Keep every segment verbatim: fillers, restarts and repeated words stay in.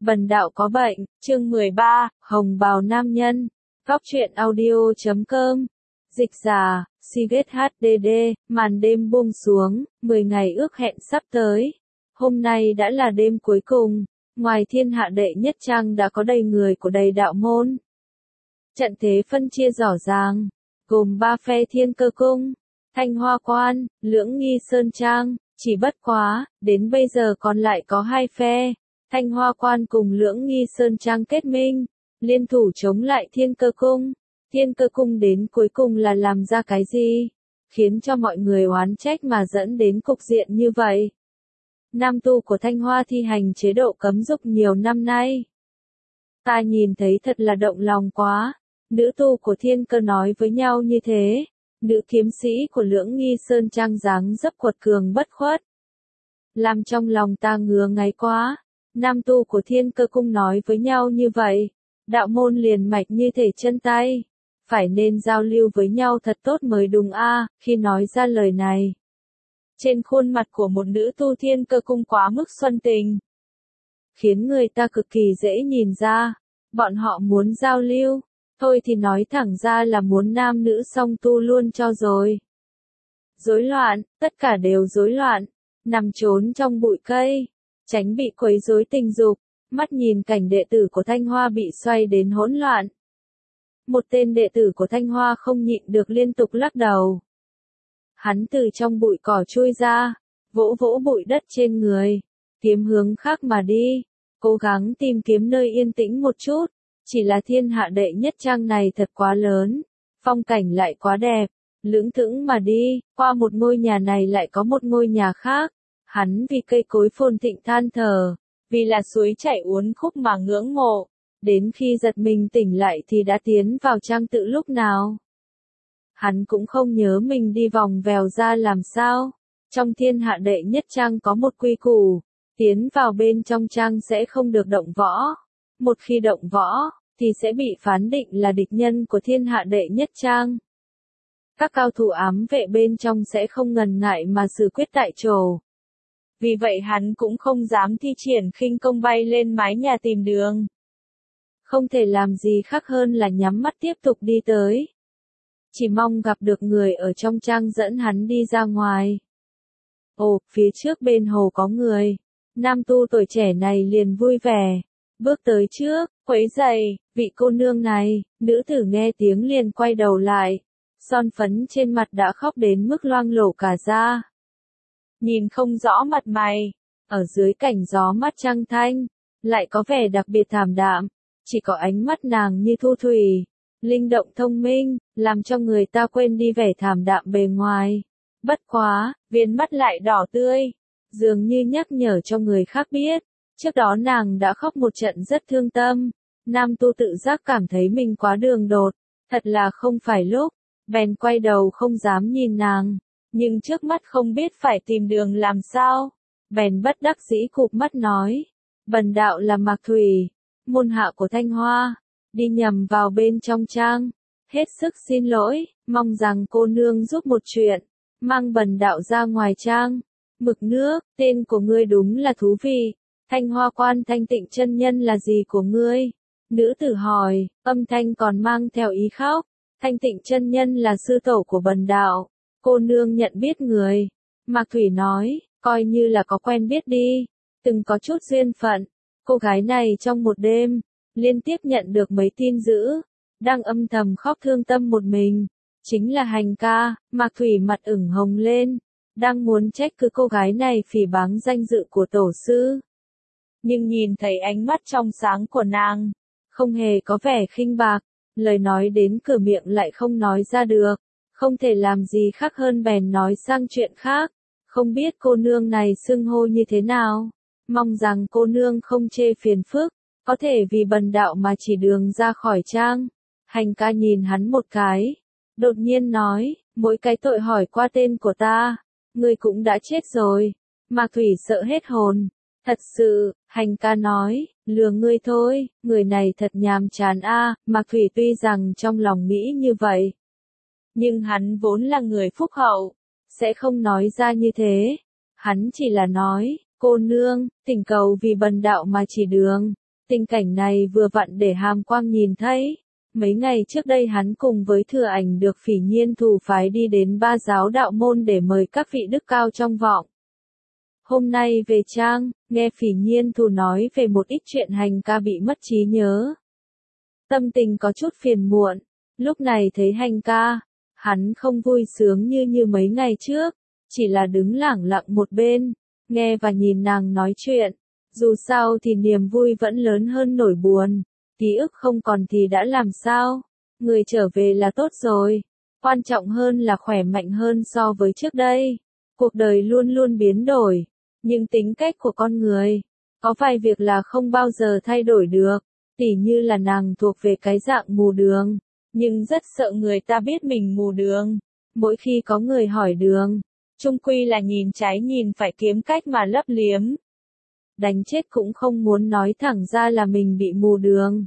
Bần đạo có bệnh, chương mười ba, Hồng bào nam nhân, góc truyện audio chấm com, dịch giả, Siget hát đê đê, màn đêm buông xuống, mười ngày ước hẹn sắp tới. Hôm nay đã là đêm cuối cùng, ngoài thiên hạ đệ nhất trang đã có đầy người của đầy đạo môn. Trận thế phân chia rõ ràng, gồm ba phe Thiên Cơ Cung, Thanh Hoa Quan, Lưỡng Nghi Sơn Trang, chỉ bất quá, đến bây giờ còn lại có hai phe. Thanh Hoa Quan cùng Lưỡng Nghi Sơn Trang kết minh, liên thủ chống lại Thiên Cơ Cung. Thiên Cơ Cung đến cuối cùng là làm ra cái gì? Khiến cho mọi người oán trách mà dẫn đến cục diện như vậy. Nam tu của Thanh Hoa thi hành chế độ cấm dục nhiều năm nay. Ta nhìn thấy thật là động lòng quá. Nữ tu của Thiên Cơ nói với nhau như thế. Nữ kiếm sĩ của Lưỡng Nghi Sơn Trang dáng dấp quật cường bất khuất. Làm trong lòng ta ngứa ngáy quá. Nam tu của Thiên Cơ Cung nói với nhau như vậy, đạo môn liền mạch như thể chân tay, phải nên giao lưu với nhau thật tốt mới đúng a. Khi nói ra lời này, trên khuôn mặt của một nữ tu Thiên Cơ Cung quá mức xuân tình, khiến người ta cực kỳ dễ nhìn ra, bọn họ muốn giao lưu, thôi thì nói thẳng ra là muốn nam nữ song tu luôn cho rồi. Rối loạn, tất cả đều rối loạn, nằm trốn trong bụi cây, tránh bị quấy rối tình dục, mắt nhìn cảnh đệ tử của Thanh Hoa bị xoay đến hỗn loạn. Một tên đệ tử của Thanh Hoa không nhịn được liên tục lắc đầu. Hắn từ trong bụi cỏ chui ra, vỗ vỗ bụi đất trên người, kiếm hướng khác mà đi, cố gắng tìm kiếm nơi yên tĩnh một chút, chỉ là thiên hạ đệ nhất trang này thật quá lớn, phong cảnh lại quá đẹp, lững thững mà đi, qua một ngôi nhà này lại có một ngôi nhà khác. Hắn vì cây cối phồn thịnh than thở, vì là suối chảy uốn khúc mà ngưỡng mộ, đến khi giật mình tỉnh lại thì đã tiến vào trang tự lúc nào. Hắn cũng không nhớ mình đi vòng vèo ra làm sao. Trong thiên hạ đệ nhất trang có một quy củ, tiến vào bên trong trang sẽ không được động võ. Một khi động võ, thì sẽ bị phán định là địch nhân của thiên hạ đệ nhất trang. Các cao thủ ám vệ bên trong sẽ không ngần ngại mà xử quyết tại chỗ. Vì vậy hắn cũng không dám thi triển khinh công bay lên mái nhà tìm đường. Không thể làm gì khác hơn là nhắm mắt tiếp tục đi tới. Chỉ mong gặp được người ở trong trang dẫn hắn đi ra ngoài. Ồ, phía trước bên hồ có người. Nam tu tuổi trẻ này liền vui vẻ. Bước tới trước, quấy giày, vị cô nương này, nữ tử nghe tiếng liền quay đầu lại. Son phấn trên mặt đã khóc đến mức loang lổ cả da. Nhìn không rõ mặt mày, ở dưới cảnh gió mắt trăng thanh, lại có vẻ đặc biệt thảm đạm, chỉ có ánh mắt nàng như thu thủy, linh động thông minh, làm cho người ta quên đi vẻ thảm đạm bề ngoài. Bất quá, viên mắt lại đỏ tươi, dường như nhắc nhở cho người khác biết, trước đó nàng đã khóc một trận rất thương tâm. Nam tu tự giác cảm thấy mình quá đường đột, thật là không phải lúc, bèn quay đầu không dám nhìn nàng. Nhưng trước mắt không biết phải tìm đường làm sao, bèn bất đắc dĩ cụp mắt nói, bần đạo là Mạc Thủy, môn hạ của Thanh Hoa, đi nhầm vào bên trong trang, hết sức xin lỗi, mong rằng cô nương giúp một chuyện, mang bần đạo ra ngoài trang. Mực nước, tên của ngươi đúng là thú vị, Thanh Hoa Quan Thanh Tịnh chân nhân là gì của ngươi? Nữ tử hỏi, âm thanh còn mang theo ý khóc, Thanh Tịnh chân nhân là sư tổ của bần đạo. Cô nương nhận biết người. Mạc Thủy nói, coi như là có quen biết đi, từng có chút duyên phận. Cô gái này trong một đêm, liên tiếp nhận được mấy tin dữ, đang âm thầm khóc thương tâm một mình. Chính là Hành ca. Mạc Thủy mặt ửng hồng lên, đang muốn trách cứ cô gái này phỉ báng danh dự của tổ sư. Nhưng nhìn thấy ánh mắt trong sáng của nàng, không hề có vẻ khinh bạc, lời nói đến cửa miệng lại không nói ra được. Không thể làm gì khác hơn bèn nói sang chuyện khác, không biết cô nương này xưng hô như thế nào, mong rằng cô nương không chê phiền phức, có thể vì bần đạo mà chỉ đường ra khỏi trang. Hành ca nhìn hắn một cái, đột nhiên nói, mỗi cái tội hỏi qua tên của ta, ngươi cũng đã chết rồi. Mạc Thủy sợ hết hồn, thật sự, Hành ca nói, lừa ngươi thôi, người này thật nhàm chán a. Mạc Thủy tuy rằng trong lòng nghĩ như vậy, nhưng hắn vốn là người phúc hậu, sẽ không nói ra như thế. Hắn chỉ là nói, cô nương, thỉnh cầu vì bần đạo mà chỉ đường. Tình cảnh này vừa vặn để Hàm Quang nhìn thấy. Mấy ngày trước đây hắn cùng với Thừa Ảnh được Phỉ Nhiên Thù phái đi đến Ba Giáo đạo môn để mời các vị đức cao trong vọng. Hôm nay về trang, nghe Phỉ Nhiên Thù nói về một ít chuyện Hành ca bị mất trí nhớ. Tâm tình có chút phiền muộn, lúc này thấy Hành ca, hắn không vui sướng như như mấy ngày trước, chỉ là đứng lẳng lặng một bên, nghe và nhìn nàng nói chuyện. Dù sao thì niềm vui vẫn lớn hơn nỗi buồn, ký ức không còn thì đã làm sao, người trở về là tốt rồi, quan trọng hơn là khỏe mạnh hơn so với trước đây. Cuộc đời luôn luôn biến đổi, nhưng tính cách của con người, có vài việc là không bao giờ thay đổi được, tỉ như là nàng thuộc về cái dạng mù đường, nhưng rất sợ người ta biết mình mù đường. Mỗi khi có người hỏi đường, chung quy là nhìn trái nhìn phải kiếm cách mà lấp liếm. Đánh chết cũng không muốn nói thẳng ra là mình bị mù đường.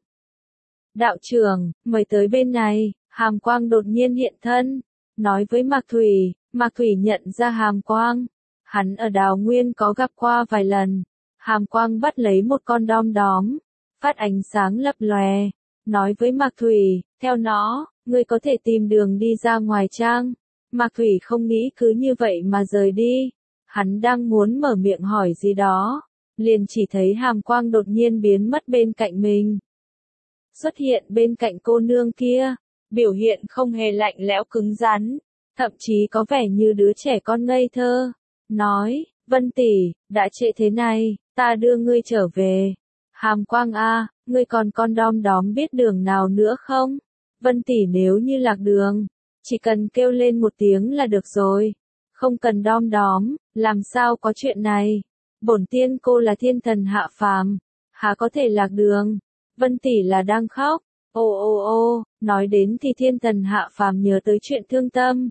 Đạo trưởng, mời tới bên này, Hàm Quang đột nhiên hiện thân, nói với Mạc Thủy. Mạc Thủy nhận ra Hàm Quang, hắn ở Đào Nguyên có gặp qua vài lần. Hàm Quang bắt lấy một con đom đóm, phát ánh sáng lập lòe, nói với Mạc Thủy, theo nó, ngươi có thể tìm đường đi ra ngoài trang. Mạc Thủy không nghĩ cứ như vậy mà rời đi, hắn đang muốn mở miệng hỏi gì đó, liền chỉ thấy Hàm Quang đột nhiên biến mất bên cạnh mình. Xuất hiện bên cạnh cô nương kia, biểu hiện không hề lạnh lẽo cứng rắn, thậm chí có vẻ như đứa trẻ con ngây thơ, nói, Vân tỷ, đã trễ thế này, ta đưa ngươi trở về. Hàm Quang a, ngươi còn con đom đóm biết đường nào nữa không? Vân tỷ nếu như lạc đường, chỉ cần kêu lên một tiếng là được rồi, không cần đom đóm, làm sao có chuyện này? Bổn tiên cô là thiên thần hạ phàm, há có thể lạc đường? Vân tỷ là đang khóc, ô ô ô, nói đến thì thiên thần hạ phàm nhớ tới chuyện thương tâm.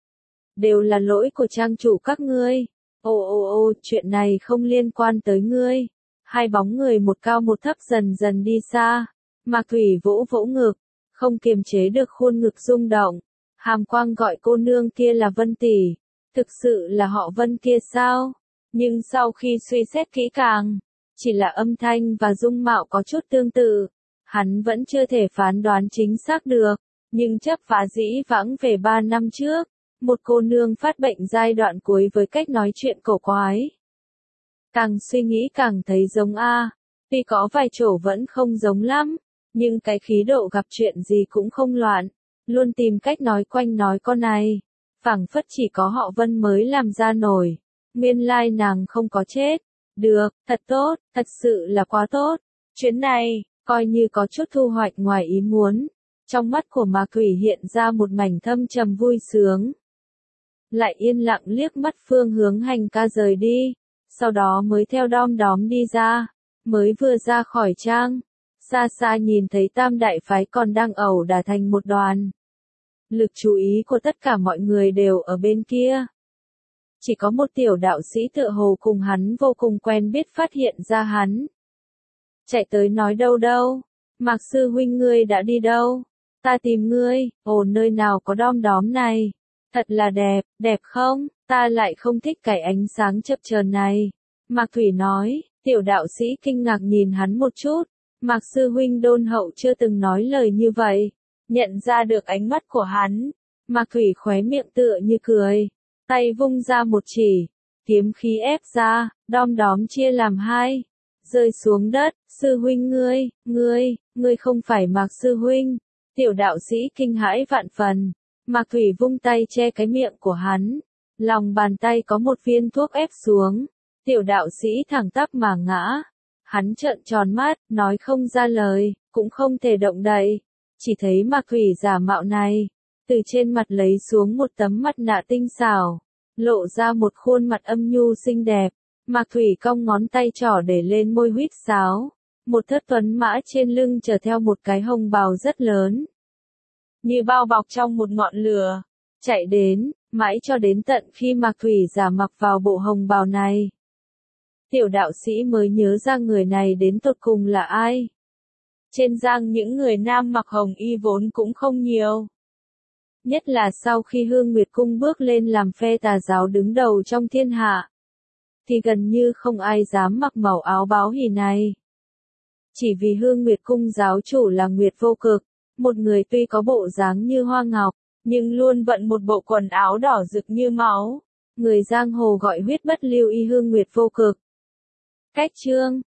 Đều là lỗi của trang chủ các ngươi, ô ô ô, chuyện này không liên quan tới ngươi. Hai bóng người một cao một thấp dần dần đi xa, Mạc Thủy vỗ vỗ ngực, không kiềm chế được khuôn ngực rung động. Hàm Quang gọi cô nương kia là Vân tỷ, thực sự là họ Vân kia sao? Nhưng sau khi suy xét kỹ càng, chỉ là âm thanh và dung mạo có chút tương tự, hắn vẫn chưa thể phán đoán chính xác được, nhưng chấp phá dĩ vãng về ba năm trước, một cô nương phát bệnh giai đoạn cuối với cách nói chuyện cổ quái. Càng suy nghĩ càng thấy giống A, tuy có vài chỗ vẫn không giống lắm, nhưng cái khí độ gặp chuyện gì cũng không loạn, luôn tìm cách nói quanh nói con này, phảng phất chỉ có họ Vân mới làm ra nổi. Nguyên lai nàng không có chết. Được, thật tốt, thật sự là quá tốt. Chuyến này, coi như có chút thu hoạch ngoài ý muốn. Trong mắt của Mạc Thủy hiện ra một mảnh thâm trầm vui sướng. Lại yên lặng liếc mắt phương hướng Hành ca rời đi. Sau đó mới theo đom đóm đi ra. Mới vừa ra khỏi trang. Xa xa nhìn thấy tam đại phái còn đang ẩu đả thành một đoàn. Lực chú ý của tất cả mọi người đều ở bên kia. Chỉ có một tiểu đạo sĩ tựa hồ cùng hắn vô cùng quen biết phát hiện ra hắn. Chạy tới nói đâu đâu, Mạc sư huynh ngươi đã đi đâu? Ta tìm ngươi, ồ nơi nào có đom đóm này? Thật là đẹp, đẹp không? Ta lại không thích cái ánh sáng chập chờn này. Mạc Thủy nói, tiểu đạo sĩ kinh ngạc nhìn hắn một chút. Mạc sư huynh đôn hậu chưa từng nói lời như vậy. Nhận ra được ánh mắt của hắn. Mạc Thủy khóe miệng tựa như cười. Tay vung ra một chỉ, kiếm khí ép ra, đom đóm chia làm hai, rơi xuống đất. Sư huynh ngươi, ngươi, ngươi không phải Mạc sư huynh. Tiểu đạo sĩ kinh hãi vạn phần. Mạc Thủy vung tay che cái miệng của hắn. Lòng bàn tay có một viên thuốc ép xuống. Tiểu đạo sĩ thẳng tắp mà ngã. Hắn trợn tròn mắt, nói không ra lời, cũng không thể động đậy. Chỉ thấy Mạc Thủy giả mạo này, từ trên mặt lấy xuống một tấm mặt nạ tinh xảo, lộ ra một khuôn mặt âm nhu xinh đẹp. Mạc Thủy cong ngón tay trỏ để lên môi huýt sáo. Một thất tuấn mã trên lưng chở theo một cái hồng bào rất lớn, như bao bọc trong một ngọn lửa, chạy đến, mãi cho đến tận khi Mạc Thủy giả mặc vào bộ hồng bào này. Tiểu đạo sĩ mới nhớ ra người này đến tột cùng là ai. Trên giang những người nam mặc hồng y vốn cũng không nhiều. Nhất là sau khi Hương Nguyệt Cung bước lên làm phe tà giáo đứng đầu trong thiên hạ, thì gần như không ai dám mặc màu áo báo hỉ này. chỉ vì Hương Nguyệt cung giáo chủ là Nguyệt Vô Cực, một người tuy có bộ dáng như hoa ngọc, nhưng luôn vận một bộ quần áo đỏ rực như máu. Người giang hồ gọi huyết bất lưu y Hương Nguyệt Vô Cực. Cách chương